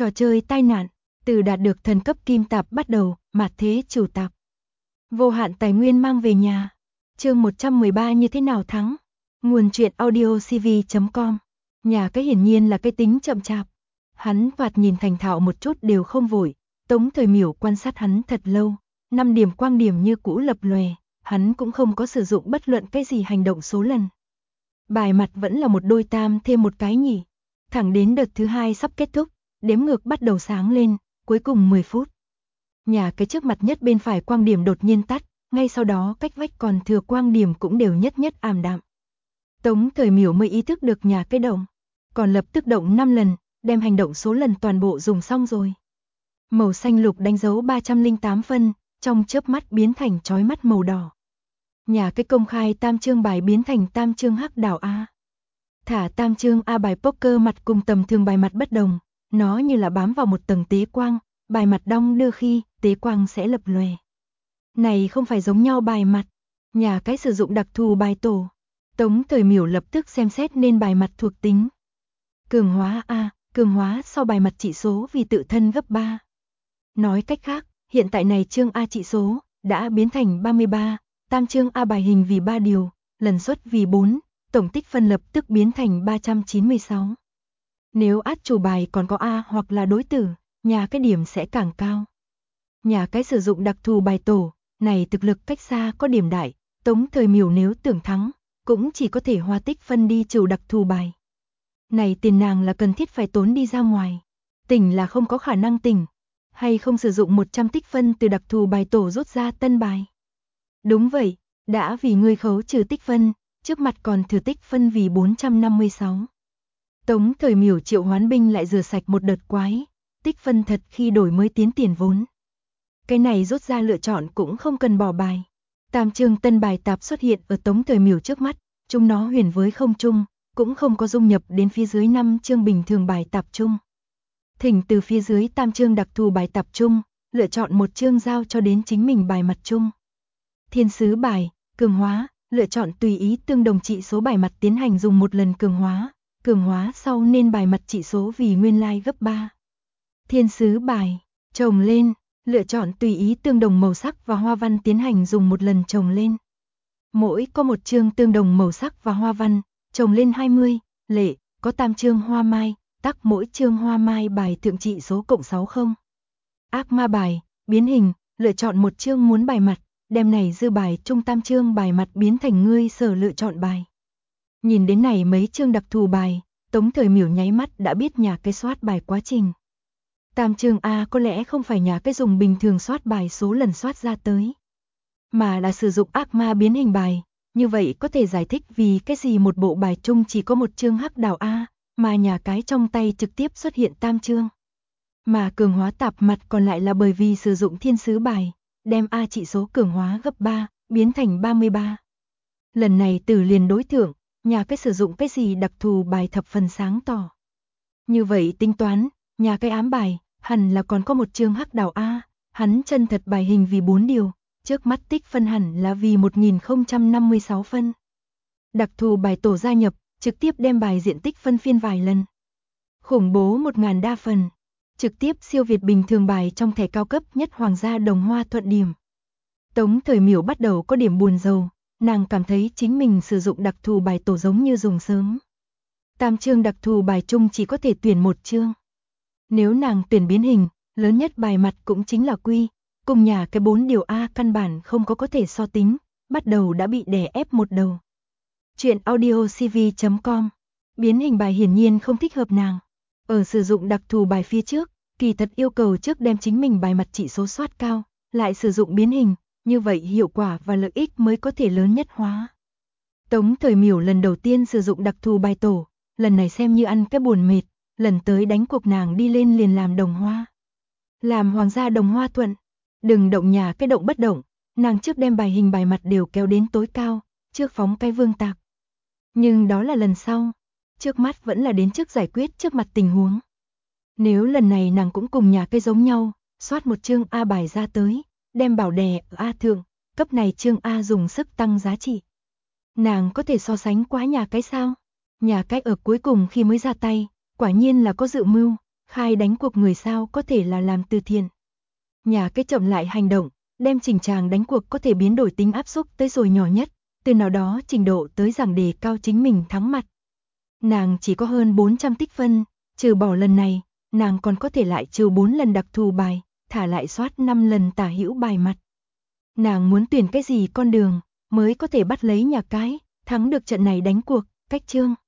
Trò chơi tai nạn, từ đạt được thần cấp kim tạp bắt đầu, mạt thế chủ tạp. Vô hạn tài nguyên mang về nhà. Chương 113 như thế nào thắng? Nguồn truyện audio cv.com. Nhà cái hiển nhiên là cái tính chậm chạp. Hắn thoạt nhìn thành thạo một chút đều không vội. Tống Thời Miểu quan sát hắn thật lâu. 5 điểm quang điểm như cũ lập lòe. Hắn cũng không có sử dụng bất luận cái gì hành động số lần. Bài mặt vẫn là một đôi tam thêm một cái nhỉ. Thẳng đến đợt thứ 2 sắp kết thúc, đếm ngược bắt đầu sáng lên, cuối cùng 10 phút. Nhà cái trước mặt nhất bên phải quang điểm đột nhiên tắt, ngay sau đó cách vách còn thừa quang điểm cũng đều nhất ảm đạm. Tống Thời Miểu mới ý thức được nhà cái động, còn lập tức động 5 lần, đem hành động số lần toàn bộ dùng xong rồi. Màu xanh lục đánh dấu 308 phân, trong chớp mắt biến thành chói mắt màu đỏ. Nhà cái công khai tam chương bài biến thành tam chương hắc đảo A. Thả tam chương A bài poker mặt cùng tầm thường bài mặt bất đồng, nó như là bám vào một tầng tế quang, bài mặt đong đưa khi, tế quang sẽ lập lòe. Này không phải giống nhau bài mặt, nhà cái sử dụng đặc thù bài tổ. Tống Thời Miểu lập tức xem xét nên bài mặt thuộc tính. Cường hóa A, cường hóa sau bài mặt trị số vì tự thân gấp 3. Nói cách khác, hiện tại này chương A trị số đã biến thành 33, tam chương A bài hình vì 3 điều, lần suất vì 4, tổng tích phân lập tức biến thành 396. Nếu át chủ bài còn có A hoặc là đối tử, nhà cái điểm sẽ càng cao. Nhà cái sử dụng đặc thù bài tổ, này thực lực cách xa có điểm đại, Tống Thời Miểu nếu tưởng thắng, cũng chỉ có thể hoa tích phân đi trừ đặc thù bài. Này tiền nàng là cần thiết phải tốn đi ra ngoài, tỉnh là không có khả năng tỉnh, hay không sử dụng 100 tích phân từ đặc thù bài tổ rút ra tân bài. Đúng vậy, đã vì ngươi khấu trừ tích phân, trước mặt còn thừa tích phân vì 456. Tống Thời Miểu triệu hoán binh lại rửa sạch một đợt quái, tích phân thật khi đổi mới tiến tiền vốn. Cái này rút ra lựa chọn cũng không cần bỏ bài. Tam chương tân bài tạp xuất hiện ở Tống Thời Miểu trước mắt, chúng nó huyền với không chung, cũng không có dung nhập đến phía dưới 5 chương bình thường bài tạp chung. Thỉnh từ phía dưới tam chương đặc thù bài tạp chung, lựa chọn một chương giao cho đến chính mình bài mặt chung. Thiên sứ bài, cường hóa, lựa chọn tùy ý tương đồng trị số bài mặt tiến hành dùng một lần cường hóa sau nên bài mặt trị số vì nguyên lai gấp 3. Thiên sứ bài, chồng lên, lựa chọn tùy ý tương đồng màu sắc và hoa văn tiến hành dùng một lần chồng lên. Mỗi có một chương tương đồng màu sắc và hoa văn, chồng lên 20, lệ, có tam chương hoa mai, tắc mỗi chương hoa mai bài thượng trị số cộng 60. Ác ma bài, biến hình, lựa chọn một chương muốn bài mặt, đem này dư bài trung tam chương bài mặt biến thành ngươi sở lựa chọn bài. Nhìn đến này mấy chương đặc thù bài, Tống Thời Miểu nháy mắt đã biết nhà cái soát bài quá trình. Tam chương A có lẽ không phải nhà cái dùng bình thường soát bài số lần soát ra tới, mà là sử dụng ác ma biến hình bài. Như vậy có thể giải thích vì cái gì một bộ bài chung chỉ có một chương hắc đảo A, mà nhà cái trong tay trực tiếp xuất hiện tam chương. Mà cường hóa tạp mặt còn lại là bởi vì sử dụng thiên sứ bài, đem A trị số cường hóa gấp 3, biến thành 33. Lần này từ liền đối thượng, nhà cái sử dụng cái gì đặc thù bài thập phần sáng tỏ. Như vậy tính toán, nhà cái ám bài, hẳn là còn có một chương hắc đảo A, hắn chân thật bài hình vì 4 điều, trước mắt tích phân hẳn là vì 1056 phân. Đặc thù bài tổ gia nhập, trực tiếp đem bài diện tích phân phiên vài lần. Khủng bố 1000 đa phần, trực tiếp siêu việt bình thường bài trong thẻ cao cấp nhất Hoàng gia Đồng Hoa Thuận điểm. Tống Thời Miểu bắt đầu có điểm buồn rầu, nàng cảm thấy chính mình sử dụng đặc thù bài tổ giống như dùng sớm. Tam chương đặc thù bài chung chỉ có thể tuyển một chương. Nếu nàng tuyển biến hình, lớn nhất bài mặt cũng chính là quy, cùng nhà cái 4 điều A căn bản không có thể so tính, bắt đầu đã bị đè ép một đầu. Chuyện audio cv.com. Biến hình bài hiển nhiên không thích hợp nàng. Ở sử dụng đặc thù bài phía trước, kỳ thật yêu cầu trước đem chính mình bài mặt trị số soát cao, lại sử dụng biến hình, như vậy hiệu quả và lợi ích mới có thể lớn nhất hóa. Tống Thời Miểu lần đầu tiên sử dụng đặc thù bài tổ, lần này xem như ăn cái buồn mệt, lần tới đánh cuộc nàng đi lên liền làm đồng hoa. Làm Hoàng gia Đồng Hoa Thuận, đừng động nhà cái động bất động, nàng trước đem bài hình bài mặt đều kéo đến tối cao, trước phóng cái vương tạc. Nhưng đó là lần sau, trước mắt vẫn là đến trước giải quyết trước mặt tình huống. Nếu lần này nàng cũng cùng nhà cái giống nhau, soát một chương A bài ra tới, đem bảo đè ở A thượng, cấp này chương A dùng sức tăng giá trị. Nàng có thể so sánh quá nhà cái sao? Nhà cái ở cuối cùng khi mới ra tay, quả nhiên là có dự mưu, Khai đánh cuộc người sao có thể là làm từ thiện. Nhà cái chậm lại hành động, đem chỉnh tràng đánh cuộc có thể biến đổi tính áp xúc tới rồi nhỏ nhất, từ nào đó trình độ tới rằng đề cao chính mình thắng mặt. Nàng chỉ có hơn 400 tích phân, trừ bỏ lần này, nàng còn có thể lại trừ 4 lần đặc thù bài, thả lại soát 5 lần tả hữu bài mặt. Nàng muốn tuyển cái gì con đường, mới có thể bắt lấy nhà cái, thắng được trận này đánh cuộc, cách chương.